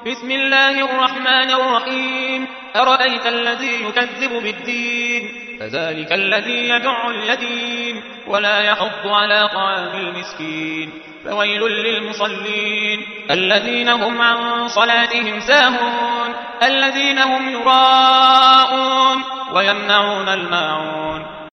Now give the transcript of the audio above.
بسم الله الرحمن الرحيم أرأيت الذي يكذب بالدين فذلك الذي يدع اليتيم ولا يحض على طعام المسكين فويل للمصلين الذين هم عن صلاتهم ساهون الذين هم يراءون ويمنعون الماعون